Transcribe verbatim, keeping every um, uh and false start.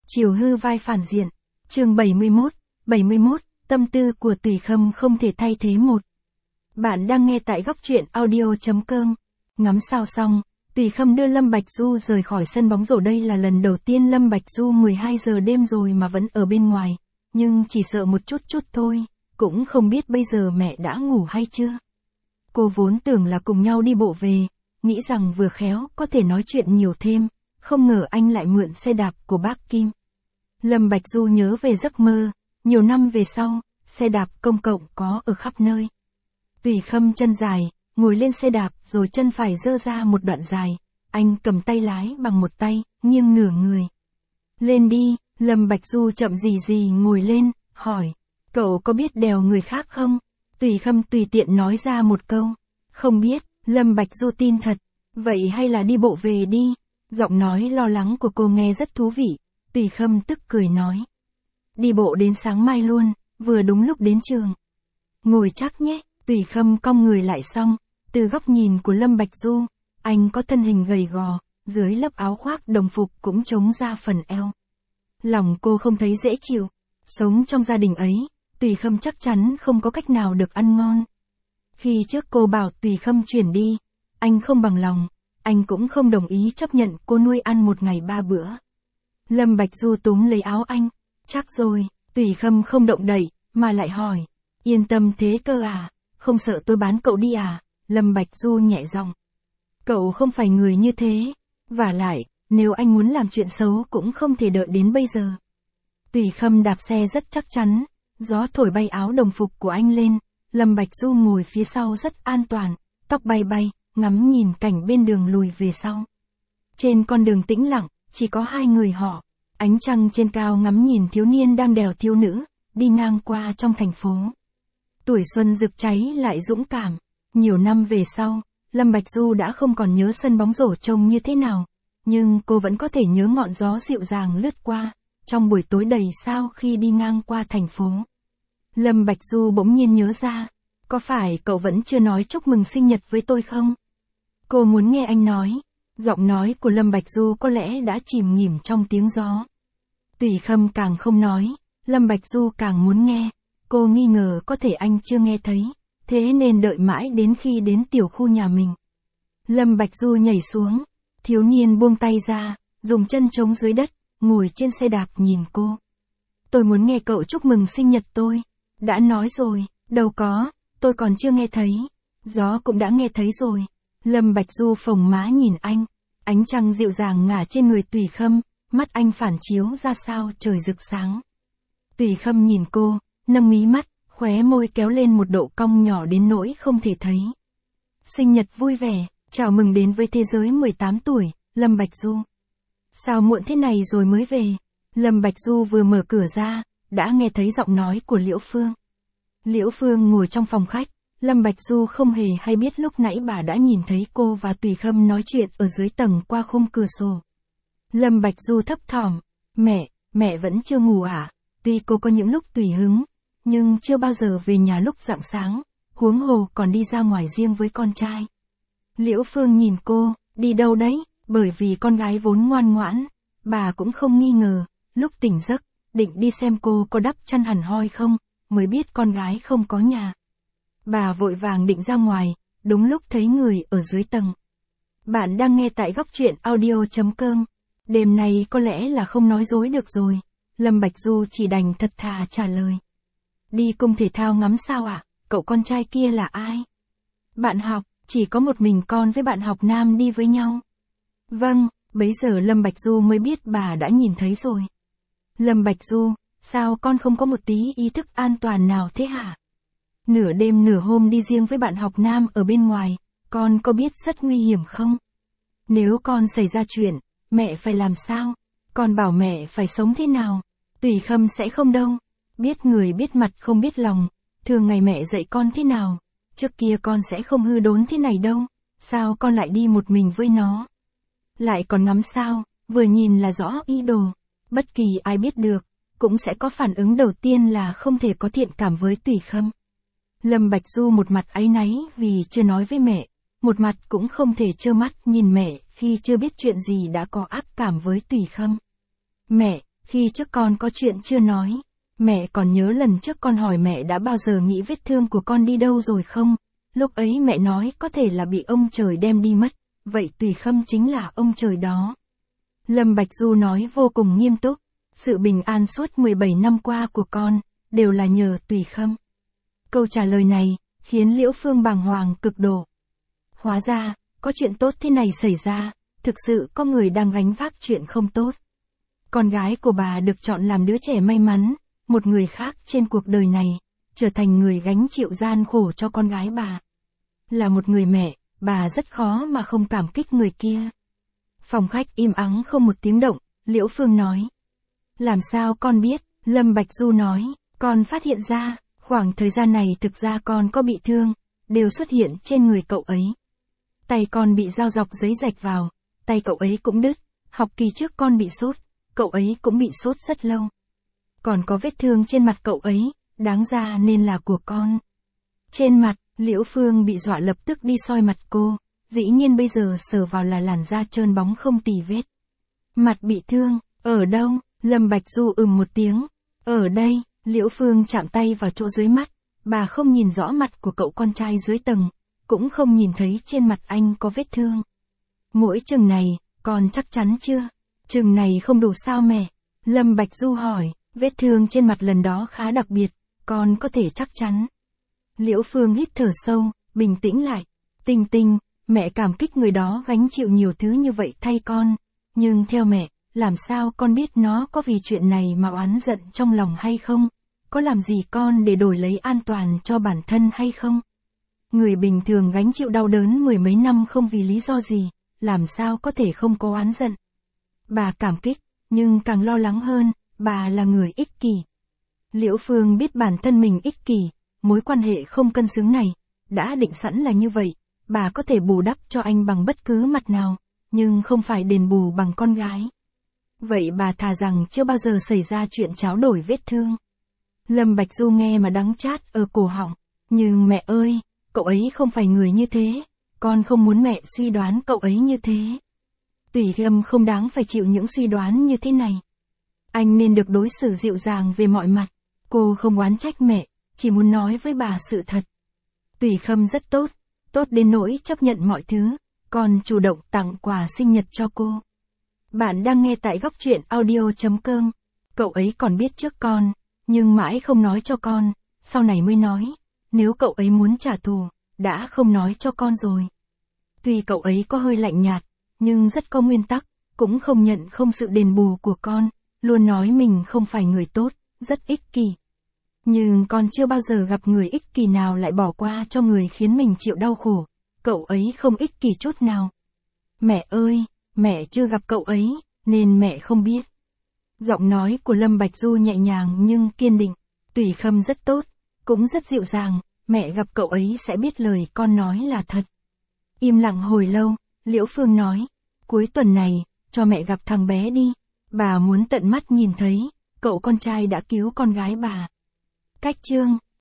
Chiều hư vai phản diện. Chương bảy mươi mốt, bảy mươi mốt, tâm tư của Tùy Khâm không thể thay thế một. Bạn đang nghe tại góc truyện audio chấm com. Ngắm sao xong, Tùy Khâm đưa Lâm Bạch Du rời khỏi sân bóng rổ. Đây là lần đầu tiên Lâm Bạch Du mười hai giờ đêm rồi mà vẫn ở bên ngoài, nhưng chỉ sợ một chút chút thôi, cũng không biết bây giờ mẹ đã ngủ hay chưa. Cô vốn tưởng là cùng nhau đi bộ về, nghĩ rằng vừa khéo có thể nói chuyện nhiều thêm, không ngờ anh lại mượn xe đạp của bác Kim. Lâm Bạch Du nhớ về giấc mơ, nhiều năm về sau, xe đạp công cộng có ở khắp nơi. Tùy Khâm chân dài, ngồi lên xe đạp rồi chân phải giơ ra một đoạn dài, anh cầm tay lái bằng một tay, nghiêng nửa người. Lên đi, Lâm Bạch Du chậm gì gì ngồi lên, hỏi, cậu có biết đèo người khác không? Tùy Khâm tùy tiện nói ra một câu, không biết. Lâm Bạch Du tin thật, vậy hay là đi bộ về đi? Giọng nói lo lắng của cô nghe rất thú vị. Tùy Khâm tức cười nói, đi bộ đến sáng mai luôn, vừa đúng lúc đến trường. Ngồi chắc nhé. Tùy Khâm cong người lại xong, từ góc nhìn của Lâm Bạch Du, anh có thân hình gầy gò, dưới lớp áo khoác đồng phục cũng trống ra phần eo. Lòng cô không thấy dễ chịu, sống trong gia đình ấy, Tùy Khâm chắc chắn không có cách nào được ăn ngon. Khi trước cô bảo Tùy Khâm chuyển đi, anh không bằng lòng, anh cũng không đồng ý chấp nhận cô nuôi ăn một ngày ba bữa. Lâm Bạch Du túm lấy áo anh, chắc rồi. Tùy Khâm không động đậy, mà lại hỏi, yên tâm thế cơ à, không sợ tôi bán cậu đi à? Lâm Bạch Du nhẹ giọng, cậu không phải người như thế, vả lại, nếu anh muốn làm chuyện xấu cũng không thể đợi đến bây giờ. Tùy Khâm đạp xe rất chắc chắn, gió thổi bay áo đồng phục của anh lên. Lâm Bạch Du ngồi phía sau rất an toàn, tóc bay bay, ngắm nhìn cảnh bên đường lùi về sau. Trên con đường tĩnh lặng, chỉ có hai người họ, ánh trăng trên cao ngắm nhìn thiếu niên đang đèo thiếu nữ, đi ngang qua trong thành phố. Tuổi xuân rực cháy lại dũng cảm. Nhiều năm về sau, Lâm Bạch Du đã không còn nhớ sân bóng rổ trông như thế nào, nhưng cô vẫn có thể nhớ ngọn gió dịu dàng lướt qua, trong buổi tối đầy sao khi đi ngang qua thành phố. Lâm Bạch Du bỗng nhiên nhớ ra, có phải cậu vẫn chưa nói chúc mừng sinh nhật với tôi không? Cô muốn nghe anh nói. Giọng nói của Lâm Bạch Du có lẽ đã chìm nghỉm trong tiếng gió. Tùy Khâm càng không nói, Lâm Bạch Du càng muốn nghe. Cô nghi ngờ có thể anh chưa nghe thấy, thế nên đợi mãi đến khi đến tiểu khu nhà mình. Lâm Bạch Du nhảy xuống, thiếu niên buông tay ra, dùng chân chống dưới đất, ngồi trên xe đạp nhìn cô. Tôi muốn nghe cậu chúc mừng sinh nhật tôi. Đã nói rồi, đâu có, tôi còn chưa nghe thấy. Gió cũng đã nghe thấy rồi. Lâm Bạch Du phồng má nhìn anh, ánh trăng dịu dàng ngả trên người Tùy Khâm, mắt anh phản chiếu ra sao trời rực sáng. Tùy Khâm nhìn cô, nâng mí mắt, khóe môi kéo lên một độ cong nhỏ đến nỗi không thể thấy. Sinh nhật vui vẻ, chào mừng đến với thế giới mười tám tuổi, Lâm Bạch Du. Sao muộn thế này rồi mới về? Lâm Bạch Du vừa mở cửa ra, đã nghe thấy giọng nói của Liễu Phương. Liễu Phương ngồi trong phòng khách, Lâm Bạch Du không hề hay biết lúc nãy bà đã nhìn thấy cô và Tùy Khâm nói chuyện ở dưới tầng qua khung cửa sổ. Lâm Bạch Du thấp thỏm, mẹ, mẹ vẫn chưa ngủ à? Tuy cô có những lúc tùy hứng, nhưng chưa bao giờ về nhà lúc rạng sáng, huống hồ còn đi ra ngoài riêng với con trai. Liễu Phương nhìn cô, đi đâu đấy? Bởi vì con gái vốn ngoan ngoãn, bà cũng không nghi ngờ, lúc tỉnh giấc, định đi xem cô có đắp chăn hẳn hoi không, mới biết con gái không có nhà. Bà vội vàng định ra ngoài, đúng lúc thấy người ở dưới tầng. Bạn đang nghe tại góc truyện audio chấm com. Đêm này có lẽ là không nói dối được rồi. Lâm Bạch Du chỉ đành thật thà trả lời. Đi cung thể thao ngắm sao ạ? À? Cậu con trai kia là ai? Bạn học, chỉ có một mình con với bạn học nam đi với nhau. Vâng, bấy giờ Lâm Bạch Du mới biết bà đã nhìn thấy rồi. Lâm Bạch Du, sao con không có một tí ý thức an toàn nào thế hả? Nửa đêm nửa hôm đi riêng với bạn học nam ở bên ngoài, con có biết rất nguy hiểm không? Nếu con xảy ra chuyện, mẹ phải làm sao? Con bảo mẹ phải sống thế nào? Tùy Khâm sẽ không đâu. Biết người biết mặt không biết lòng. Thường ngày mẹ dạy con thế nào? Trước kia con sẽ không hư đốn thế này đâu. Sao con lại đi một mình với nó? Lại còn ngắm sao, vừa nhìn là rõ ý đồ. Bất kỳ ai biết được, cũng sẽ có phản ứng đầu tiên là không thể có thiện cảm với Tùy Khâm. Lâm Bạch Du một mặt áy náy vì chưa nói với mẹ, một mặt cũng không thể trơ mắt nhìn mẹ khi chưa biết chuyện gì đã có ác cảm với Tùy Khâm. Mẹ, Khi trước con có chuyện chưa nói. Mẹ còn nhớ lần trước con hỏi mẹ đã bao giờ nghĩ vết thương của con đi đâu rồi không? Lúc ấy mẹ nói có thể là bị ông trời đem đi mất. Vậy Tùy Khâm chính là ông trời đó. Lâm Bạch Du nói vô cùng nghiêm túc. Sự bình an suốt mười bảy năm qua của con, đều là nhờ Tùy Khâm. Câu trả lời này, khiến Liễu Phương bàng hoàng cực độ. Hóa ra, có chuyện tốt thế này xảy ra, thực sự có người đang gánh vác chuyện không tốt. Con gái của bà được chọn làm đứa trẻ may mắn, một người khác trên cuộc đời này, trở thành người gánh chịu gian khổ cho con gái bà. Là một người mẹ, bà rất khó mà không cảm kích người kia. Phòng khách im ắng không một tiếng động, Liễu Phương nói. Làm sao con biết? Lâm Bạch Du nói, con phát hiện ra, khoảng thời gian này thực ra con có bị thương, đều xuất hiện trên người cậu ấy. Tay con bị dao dọc giấy rạch vào, tay cậu ấy cũng đứt, học kỳ trước con bị sốt, cậu ấy cũng bị sốt rất lâu. Còn có vết thương trên mặt cậu ấy, đáng ra nên là của con. Trên mặt, Liễu Phương bị dọa lập tức đi soi mặt cô, dĩ nhiên bây giờ sờ vào là làn da trơn bóng không tì vết. Mặt bị thương, ở đâu? Lâm Bạch Du ừm một tiếng. Ở đây, Liễu Phương chạm tay vào chỗ dưới mắt, bà không nhìn rõ mặt của cậu con trai dưới tầng, cũng không nhìn thấy trên mặt anh có vết thương. Mỗi chừng này, con chắc chắn chưa? Chừng này không đủ sao mẹ? Lâm Bạch Du hỏi, vết thương trên mặt lần đó khá đặc biệt, con có thể chắc chắn. Liễu Phương hít thở sâu, bình tĩnh lại. Tinh Tinh, mẹ cảm kích người đó gánh chịu nhiều thứ như vậy thay con, nhưng theo mẹ, làm sao con biết nó có vì chuyện này mà oán giận trong lòng hay không? Có làm gì con để đổi lấy an toàn cho bản thân hay không? Người bình thường gánh chịu đau đớn mười mấy năm không vì lý do gì, làm sao có thể không có oán giận? Bà cảm kích, nhưng càng lo lắng hơn, bà là người ích kỷ. Liễu Phương biết bản thân mình ích kỷ, mối quan hệ không cân xứng này, đã định sẵn là như vậy, bà có thể bù đắp cho anh bằng bất cứ mặt nào, nhưng không phải đền bù bằng con gái. Vậy bà thà rằng chưa bao giờ xảy ra chuyện tráo đổi vết thương. Lâm Bạch Du nghe mà đắng chát ở cổ họng, nhưng mẹ ơi, cậu ấy không phải người như thế, con không muốn mẹ suy đoán cậu ấy như thế. Tùy Khâm không đáng phải chịu những suy đoán như thế này. Anh nên được đối xử dịu dàng về mọi mặt. Cô không oán trách mẹ, chỉ muốn nói với bà sự thật. Tùy Khâm rất tốt, tốt đến nỗi chấp nhận mọi thứ, còn chủ động tặng quà sinh nhật cho cô. Bạn đang nghe tại góc truyện audio chấm com. Cậu ấy còn biết trước con, nhưng mãi không nói cho con, sau này mới nói. Nếu cậu ấy muốn trả thù, đã không nói cho con rồi. Tuy cậu ấy có hơi lạnh nhạt, nhưng rất có nguyên tắc, cũng không nhận không sự đền bù của con, luôn nói mình không phải người tốt, rất ích kỷ. Nhưng con chưa bao giờ gặp người ích kỷ nào lại bỏ qua cho người khiến mình chịu đau khổ. Cậu ấy không ích kỷ chút nào. Mẹ ơi, mẹ chưa gặp cậu ấy, nên mẹ không biết. Giọng nói của Lâm Bạch Du nhẹ nhàng nhưng kiên định. Tùy Khâm rất tốt, cũng rất dịu dàng, mẹ gặp cậu ấy sẽ biết lời con nói là thật. Im lặng hồi lâu, Liễu Phương nói, cuối tuần này, cho mẹ gặp thằng bé đi, bà muốn tận mắt nhìn thấy, cậu con trai đã cứu con gái bà. Cách chương